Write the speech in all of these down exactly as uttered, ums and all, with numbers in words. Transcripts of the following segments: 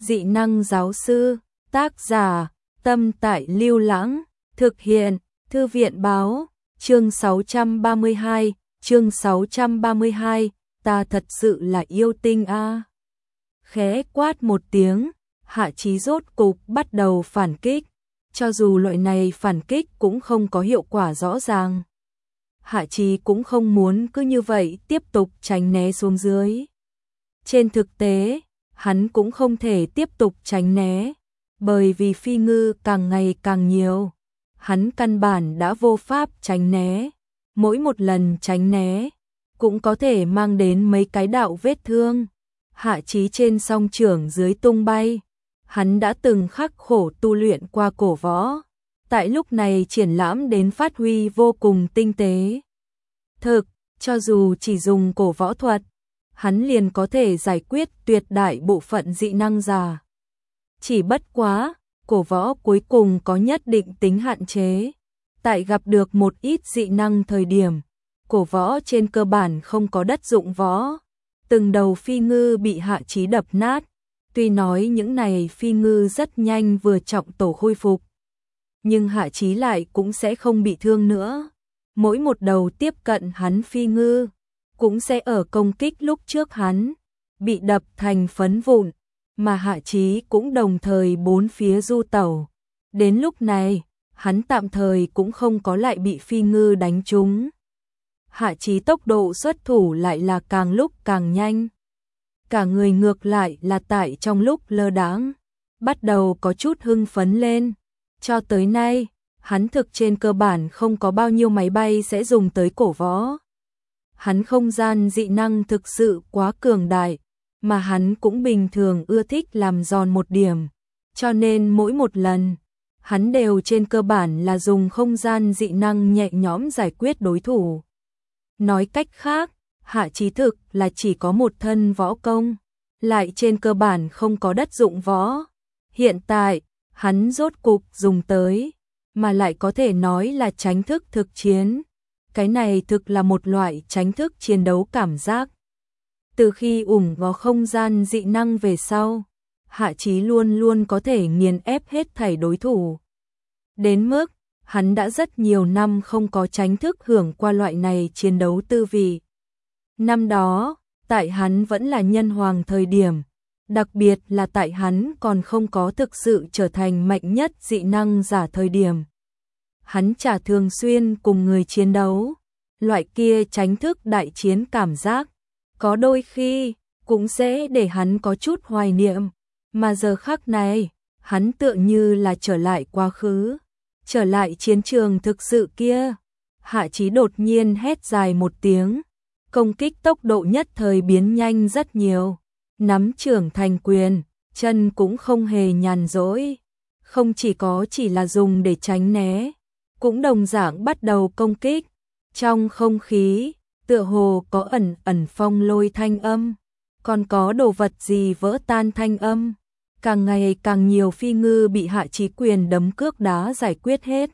Dị năng giáo sư, tác giả, Tâm Tại Lưu Lãng, thực hiện, Thư viện báo, chương sáu trăm ba mươi hai, chương sáu trăm ba mươi hai, ta thật sự là yêu tinh a. À. Khẽ quát một tiếng, Hạ Chí rốt cục bắt đầu phản kích, cho dù loại này phản kích cũng không có hiệu quả rõ ràng. Hạ Chí cũng không muốn cứ như vậy tiếp tục tránh né xuống dưới. Trên thực tế, hắn cũng không thể tiếp tục tránh né, bởi vì phi ngư càng ngày càng nhiều. Hắn căn bản đã vô pháp tránh né, mỗi một lần tránh né cũng có thể mang đến mấy cái đạo vết thương. Hạ Chí trên song trưởng dưới tung bay, hắn đã từng khắc khổ tu luyện qua cổ võ, tại lúc này triển lãm đến phát huy vô cùng tinh tế. Thực, cho dù chỉ dùng cổ võ thuật, hắn liền có thể giải quyết tuyệt đại bộ phận dị năng giả. Chỉ bất quá, cổ võ cuối cùng có nhất định tính hạn chế. Tại gặp được một ít dị năng thời điểm, cổ võ trên cơ bản không có đất dụng võ. Từng đầu phi ngư bị Hạ Chí đập nát. Tuy nói những này phi ngư rất nhanh vừa trọng tổ khôi phục, nhưng Hạ Chí lại cũng sẽ không bị thương nữa. Mỗi một đầu tiếp cận hắn phi ngư cũng sẽ ở công kích lúc trước hắn bị đập thành phấn vụn, mà Hạ Chí cũng đồng thời bốn phía du tẩu. Đến lúc này, hắn tạm thời cũng không có lại bị phi ngư đánh trúng. Hạ Chí tốc độ xuất thủ lại là càng lúc càng nhanh. Cả người ngược lại là tại trong lúc lơ đãng, bắt đầu có chút hưng phấn lên. Cho tới nay, hắn thực trên cơ bản không có bao nhiêu máy bay sẽ dùng tới cổ võ. Hắn không gian dị năng thực sự quá cường đại, mà hắn cũng bình thường ưa thích làm giòn một điểm. Cho nên mỗi một lần, hắn đều trên cơ bản là dùng không gian dị năng nhẹ nhõm giải quyết đối thủ. Nói cách khác, Hạ Chí thực là chỉ có một thân võ công, lại trên cơ bản không có đất dụng võ. Hiện tại, hắn rốt cục dùng tới, mà lại có thể nói là tránh thức thực chiến. Cái này thực là một loại tránh thức chiến đấu cảm giác. Từ khi ủng vào không gian dị năng về sau, Hạ Chí luôn luôn có thể nghiền ép hết thảy đối thủ. Đến mức, hắn đã rất nhiều năm không có tránh thức hưởng qua loại này chiến đấu tư vị. Năm đó, tại hắn vẫn là nhân hoàng thời điểm, đặc biệt là tại hắn còn không có thực sự trở thành mạnh nhất dị năng giả thời điểm. Hắn chả thường xuyên cùng người chiến đấu, loại kia tránh thức đại chiến cảm giác, có đôi khi cũng sẽ để hắn có chút hoài niệm, mà giờ khắc này, hắn tựa như là trở lại quá khứ, trở lại chiến trường thực sự kia. Hạ Chí đột nhiên hét dài một tiếng, công kích tốc độ nhất thời biến nhanh rất nhiều, nắm trưởng thành quyền, chân cũng không hề nhàn rỗi, không chỉ có chỉ là dùng để tránh né, cũng đồng dạng bắt đầu công kích. Trong không khí, tựa hồ có ẩn ẩn phong lôi thanh âm, còn có đồ vật gì vỡ tan thanh âm. Càng ngày càng nhiều phi ngư bị Hạ Chí quyền đấm cước đá giải quyết hết.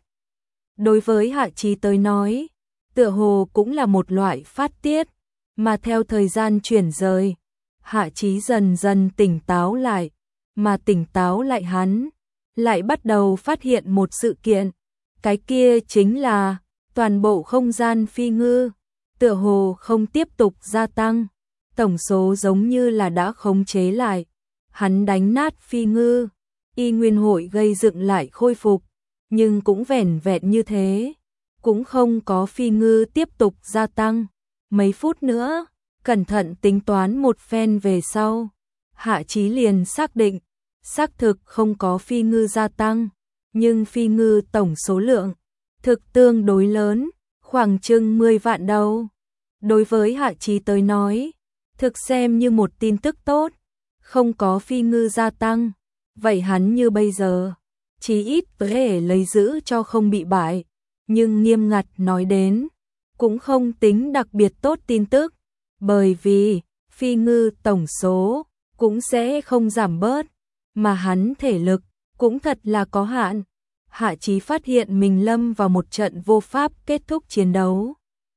Đối với Hạ Chí tới nói, tựa hồ cũng là một loại phát tiết, mà theo thời gian chuyển rời, Hạ Chí dần dần tỉnh táo lại, mà tỉnh táo lại hắn, lại bắt đầu phát hiện một sự kiện, cái kia chính là toàn bộ không gian phi ngư, tựa hồ không tiếp tục gia tăng, tổng số giống như là đã khống chế lại. Hắn đánh nát phi ngư, y nguyên hội gây dựng lại khôi phục, nhưng cũng vẻn vẹn như thế, cũng không có phi ngư tiếp tục gia tăng. Mấy phút nữa, cẩn thận tính toán một phen về sau, Hạ Chí liền xác định, xác thực không có phi ngư gia tăng, nhưng phi ngư tổng số lượng thực tương đối lớn, khoảng chừng mười vạn đầu. Đối với Hạ Chí tới nói, thực xem như một tin tức tốt. Không có phi ngư gia tăng, vậy hắn như bây giờ, chí ít có thể lấy giữ cho không bị bại, nhưng nghiêm ngặt nói đến, cũng không tính đặc biệt tốt tin tức, bởi vì phi ngư tổng số cũng sẽ không giảm bớt, mà hắn thể lực cũng thật là có hạn. Hạ Chí phát hiện mình lâm vào một trận vô pháp kết thúc chiến đấu.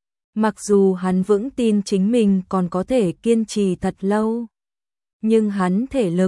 Mặc dù hắn vững tin chính mình còn có thể kiên trì thật lâu, nhưng hắn thể lực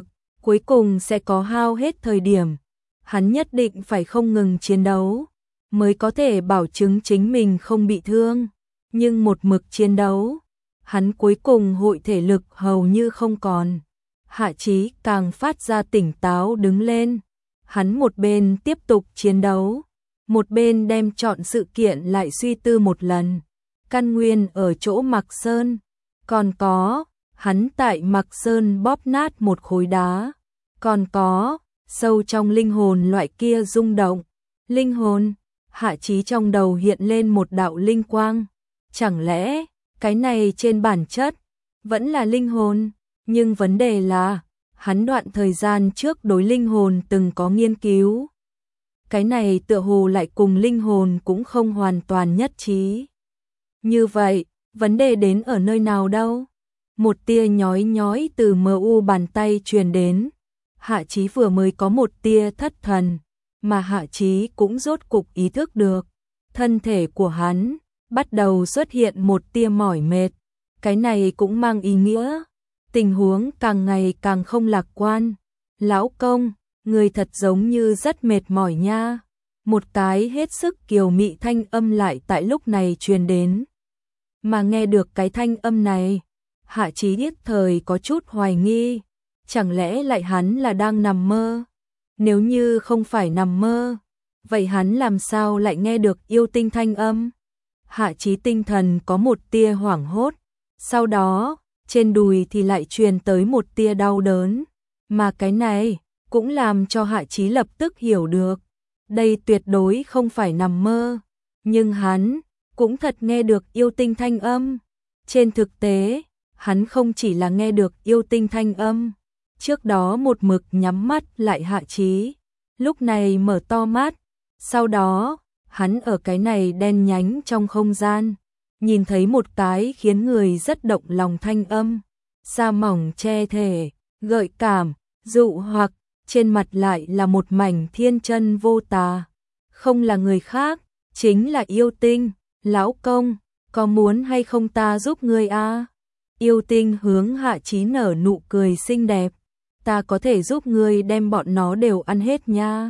cuối cùng sẽ có hao hết thời điểm. Hắn nhất định phải không ngừng chiến đấu, mới có thể bảo chứng chính mình không bị thương. Nhưng một mực chiến đấu, hắn cuối cùng hội thể lực hầu như không còn. Hạ Chí càng phát ra tỉnh táo đứng lên. Hắn một bên tiếp tục chiến đấu, một bên đem chọn sự kiện lại suy tư một lần. Căn nguyên ở chỗ Mạc Sơn, còn có, hắn tại Mạc Sơn bóp nát một khối đá, còn có, sâu trong linh hồn loại kia rung động. Linh hồn, Hạ Chí trong đầu hiện lên một đạo linh quang. Chẳng lẽ, cái này trên bản chất, vẫn là linh hồn, nhưng vấn đề là, hắn đoạn thời gian trước đối linh hồn từng có nghiên cứu. Cái này tựa hồ lại cùng linh hồn cũng không hoàn toàn nhất trí. Như vậy, vấn đề đến ở nơi nào đâu? Một tia nhói nhói từ mờ u bàn tay truyền đến. Hạ Chí vừa mới có một tia thất thần, mà Hạ Chí cũng rốt cục ý thức được. Thân thể của hắn bắt đầu xuất hiện một tia mỏi mệt. Cái này cũng mang ý nghĩa tình huống càng ngày càng không lạc quan. Lão công, người thật giống như rất mệt mỏi nha. Một cái hết sức kiều mị thanh âm lại tại lúc này truyền đến. Mà nghe được cái thanh âm này, Hạ Chí nhất thời có chút hoài nghi. Chẳng lẽ lại hắn là đang nằm mơ? Nếu như không phải nằm mơ, vậy hắn làm sao lại nghe được yêu tinh thanh âm? Hạ Chí tinh thần có một tia hoảng hốt. Sau đó, trên đùi thì lại truyền tới một tia đau đớn. Mà cái này cũng làm cho Hạ Chí lập tức hiểu được. Đây tuyệt đối không phải nằm mơ. Nhưng hắn cũng thật nghe được yêu tinh thanh âm. Trên thực tế, hắn không chỉ là nghe được yêu tinh thanh âm. Trước đó một mực nhắm mắt lại Hạ Chí, lúc này mở to mắt. Sau đó, hắn ở cái này đen nhánh trong không gian, nhìn thấy một cái khiến người rất động lòng thanh âm. Da mỏng che thể, gợi cảm, dụ hoặc, trên mặt lại là một mảnh thiên chân vô tà. Không là người khác, chính là yêu tinh. Lão công, có muốn hay không ta giúp ngươi a? Yêu tinh hướng Hạ Chí nở nụ cười xinh đẹp. Ta có thể giúp ngươi đem bọn nó đều ăn hết nha.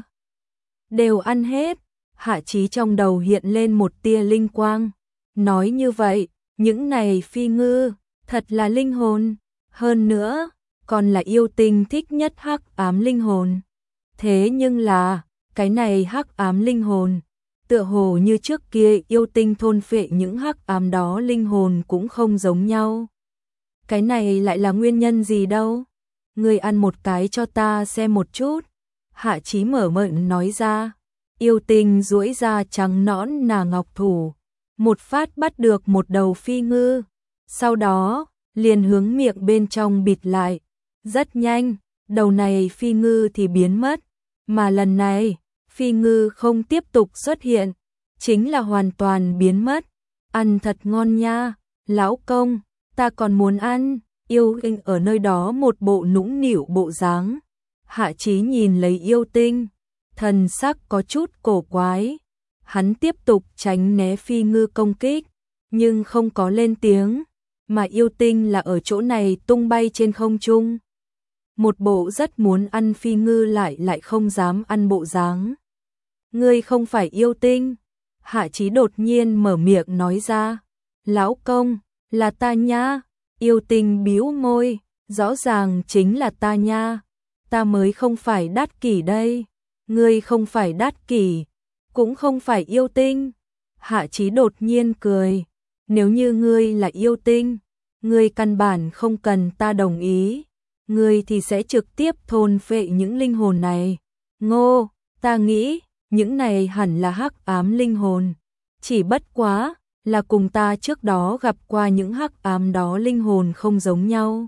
Đều ăn hết. Hạ Chí trong đầu hiện lên một tia linh quang. Nói như vậy, những này phi ngư, thật là linh hồn. Hơn nữa, còn là yêu tinh thích nhất hắc ám linh hồn. Thế nhưng là, cái này hắc ám linh hồn, tựa hồ như trước kia yêu tinh thôn phệ những hắc ám đó linh hồn cũng không giống nhau. Cái này lại là nguyên nhân gì đâu? Ngươi ăn một cái cho ta xem một chút. Hạ Chí mở miệng nói ra. Yêu tinh duỗi ra trắng nõn nà ngọc thủ, một phát bắt được một đầu phi ngư. Sau đó, liền hướng miệng bên trong bịt lại. Rất nhanh, đầu này phi ngư thì biến mất. Mà lần này, phi ngư không tiếp tục xuất hiện, chính là hoàn toàn biến mất. Ăn thật ngon nha, lão công, ta còn muốn ăn. Yêu tinh ở nơi đó một bộ nũng nịu bộ dáng. Hạ Chí nhìn lấy yêu tinh, thần sắc có chút cổ quái. Hắn tiếp tục tránh né phi ngư công kích, nhưng không có lên tiếng. Mà yêu tinh là ở chỗ này tung bay trên không trung. Một bộ rất muốn ăn phi ngư lại lại không dám ăn bộ dáng. Ngươi không phải yêu tinh. Hạ Chí đột nhiên mở miệng nói ra. Lão công, là ta nha. Yêu tinh bĩu môi, rõ ràng chính là ta nha. Ta mới không phải đát kỷ đây. Ngươi không phải đát kỷ, cũng không phải yêu tinh. Hạ Chí đột nhiên cười. Nếu như ngươi là yêu tinh, ngươi căn bản không cần ta đồng ý. Ngươi thì sẽ trực tiếp thôn phệ những linh hồn này. Ngô, ta nghĩ, những này hẳn là hắc ám linh hồn. Chỉ bất quá, là cùng ta trước đó gặp qua những hắc ám đó linh hồn không giống nhau.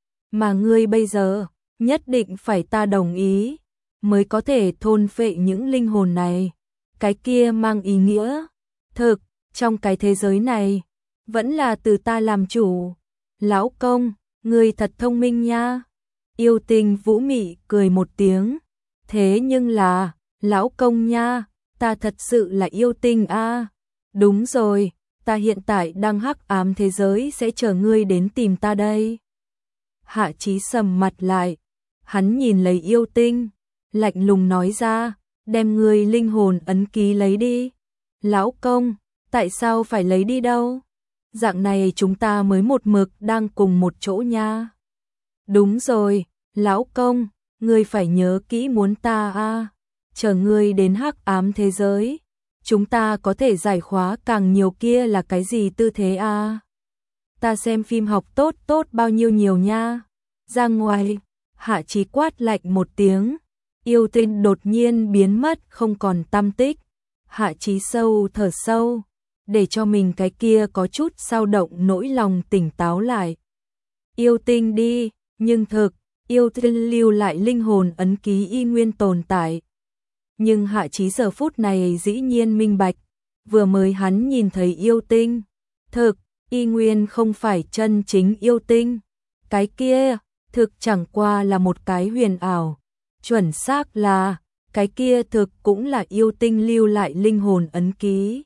Mà ngươi bây giờ, nhất định phải ta đồng ý, mới có thể thôn phệ những linh hồn này. Cái kia mang ý nghĩa, thực, trong cái thế giới này, vẫn là từ ta làm chủ. Lão công, ngươi thật thông minh nha. Yêu tinh vũ mị cười một tiếng. Thế nhưng là, lão công nha, ta thật sự là yêu tinh a. Đúng rồi, ta hiện tại đang hắc ám thế giới sẽ chờ ngươi đến tìm ta đây. Hạ Chí sầm mặt lại. Hắn nhìn lấy yêu tinh, lạnh lùng nói ra, đem người linh hồn ấn ký lấy đi. Lão công, tại sao phải lấy đi đâu? Dạng này chúng ta mới một mực đang cùng một chỗ nha. Đúng rồi, lão công, ngươi phải nhớ kỹ muốn ta a, chờ ngươi đến hắc ám thế giới, chúng ta có thể giải khóa càng nhiều kia là cái gì tư thế a? Ta xem phim học tốt tốt bao nhiêu nhiều nha. Ra ngoài, Hạ Chí quát lạnh một tiếng, yêu tinh đột nhiên biến mất không còn tăm tích. Hạ Chí sâu thở sâu, để cho mình cái kia có chút dao động nỗi lòng tỉnh táo lại. Yêu tinh đi, nhưng thực, yêu tinh lưu lại linh hồn ấn ký y nguyên tồn tại. Nhưng Hạ Chí giờ phút này dĩ nhiên minh bạch, vừa mới hắn nhìn thấy yêu tinh, thực, y nguyên không phải chân chính yêu tinh. Cái kia, thực chẳng qua là một cái huyền ảo, chuẩn xác là, cái kia thực cũng là yêu tinh lưu lại linh hồn ấn ký.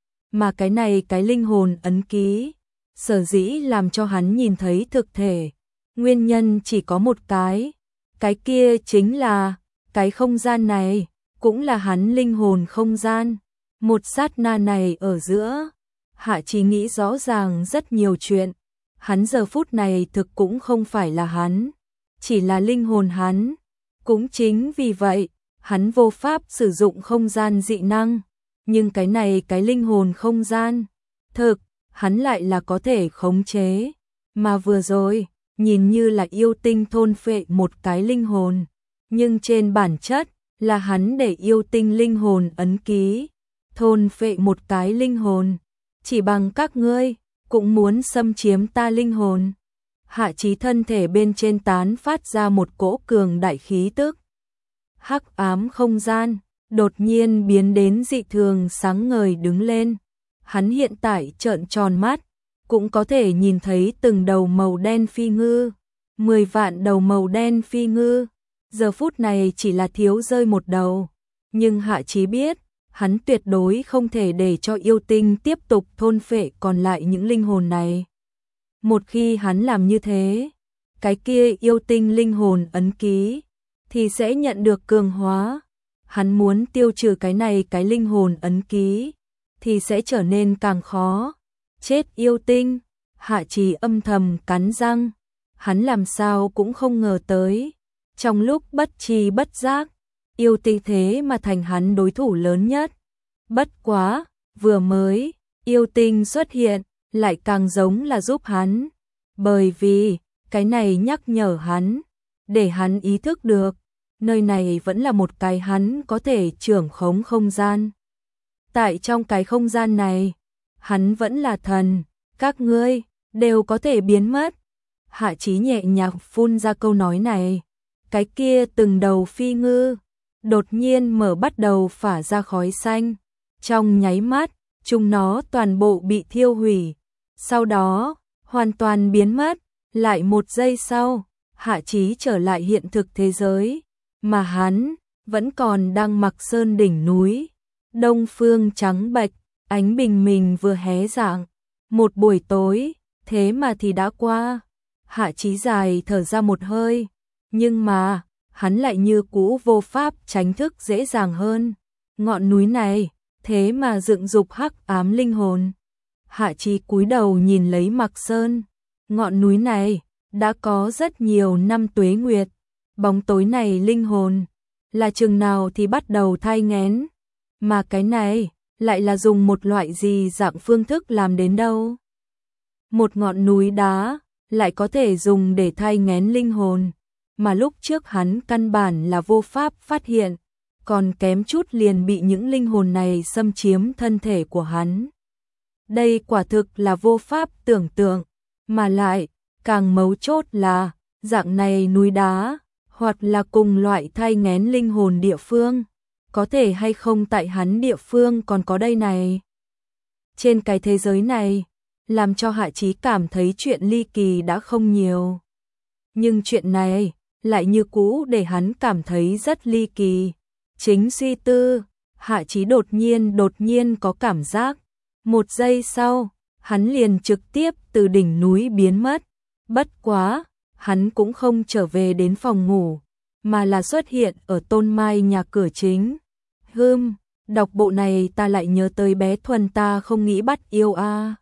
Mà cái này cái linh hồn ấn ký, sở dĩ làm cho hắn nhìn thấy thực thể, nguyên nhân chỉ có một cái, cái kia chính là, cái không gian này, cũng là hắn linh hồn không gian. Một sát na này ở giữa, Hạ Chí nghĩ rõ ràng rất nhiều chuyện, hắn giờ phút này thực cũng không phải là hắn, chỉ là linh hồn hắn. Cũng chính vì vậy, hắn vô pháp sử dụng không gian dị năng, nhưng cái này cái linh hồn không gian, thực, hắn lại là có thể khống chế. Mà vừa rồi, nhìn như là yêu tinh thôn phệ một cái linh hồn, nhưng trên bản chất là hắn để yêu tinh linh hồn ấn ký, thôn phệ một cái linh hồn, chỉ bằng các ngươi, cũng muốn xâm chiếm ta linh hồn. Hạ Chí thân thể bên trên tán phát ra một cỗ cường đại khí tức. Hắc ám không gian, đột nhiên biến đến dị thường sáng ngời đứng lên. Hắn hiện tại trợn tròn mắt, cũng có thể nhìn thấy từng đầu màu đen phi ngư, mười vạn đầu màu đen phi ngư. Giờ phút này chỉ là thiếu rơi một đầu, nhưng Hạ Chí biết, hắn tuyệt đối không thể để cho yêu tinh tiếp tục thôn phệ còn lại những linh hồn này. Một khi hắn làm như thế, cái kia yêu tinh linh hồn ấn ký thì sẽ nhận được cường hóa. Hắn muốn tiêu trừ cái này cái linh hồn ấn ký thì sẽ trở nên càng khó. Chết yêu tinh, Hạ Chí âm thầm cắn răng, hắn làm sao cũng không ngờ tới, trong lúc bất tri bất giác, yêu tinh thế mà thành hắn đối thủ lớn nhất. Bất quá, vừa mới, yêu tinh xuất hiện, lại càng giống là giúp hắn, bởi vì, cái này nhắc nhở hắn, để hắn ý thức được, nơi này vẫn là một cái hắn có thể trưởng khống không gian. Tại trong cái không gian này, hắn vẫn là thần, các ngươi, đều có thể biến mất. Hạ Chí nhẹ nhàng phun ra câu nói này, cái kia từng đầu phi ngư, đột nhiên mở bắt đầu phả ra khói xanh, trong nháy mắt, chúng nó toàn bộ bị thiêu hủy, sau đó, hoàn toàn biến mất, lại một giây sau, Hạ Chí trở lại hiện thực thế giới, mà hắn, vẫn còn đang mặc sơn đỉnh núi, đông phương trắng bệch, ánh bình minh vừa hé rạng, một buổi tối, thế mà thì đã qua. Hạ Chí dài thở ra một hơi, nhưng mà, hắn lại như cũ vô pháp tránh thức dễ dàng hơn. Ngọn núi này, thế mà dựng dục hắc ám linh hồn. Hạ Chí cúi đầu nhìn lấy Mạc Sơn, ngọn núi này đã có rất nhiều năm tuế nguyệt, bóng tối này linh hồn là chừng nào thì bắt đầu thai nghén, mà cái này lại là dùng một loại gì dạng phương thức làm đến đâu. Một ngọn núi đá lại có thể dùng để thai nghén linh hồn, mà lúc trước hắn căn bản là vô pháp phát hiện, còn kém chút liền bị những linh hồn này xâm chiếm thân thể của hắn. Đây quả thực là vô pháp tưởng tượng, mà lại, càng mấu chốt là, dạng này núi đá, hoặc là cùng loại thai nghén linh hồn địa phương, có thể hay không tại hắn địa phương còn có đây này. Trên cái thế giới này, làm cho Hạ Chí cảm thấy chuyện ly kỳ đã không nhiều. Nhưng chuyện này, lại như cũ để hắn cảm thấy rất ly kỳ. Chính suy tư, Hạ Chí đột nhiên đột nhiên có cảm giác. Một giây sau, hắn liền trực tiếp từ đỉnh núi biến mất. Bất quá, hắn cũng không trở về đến phòng ngủ, mà là xuất hiện ở Tôn Mai nhà cửa chính. Hừm, đọc bộ này ta lại nhớ tới bé Thuần ta không nghĩ bắt yêu a.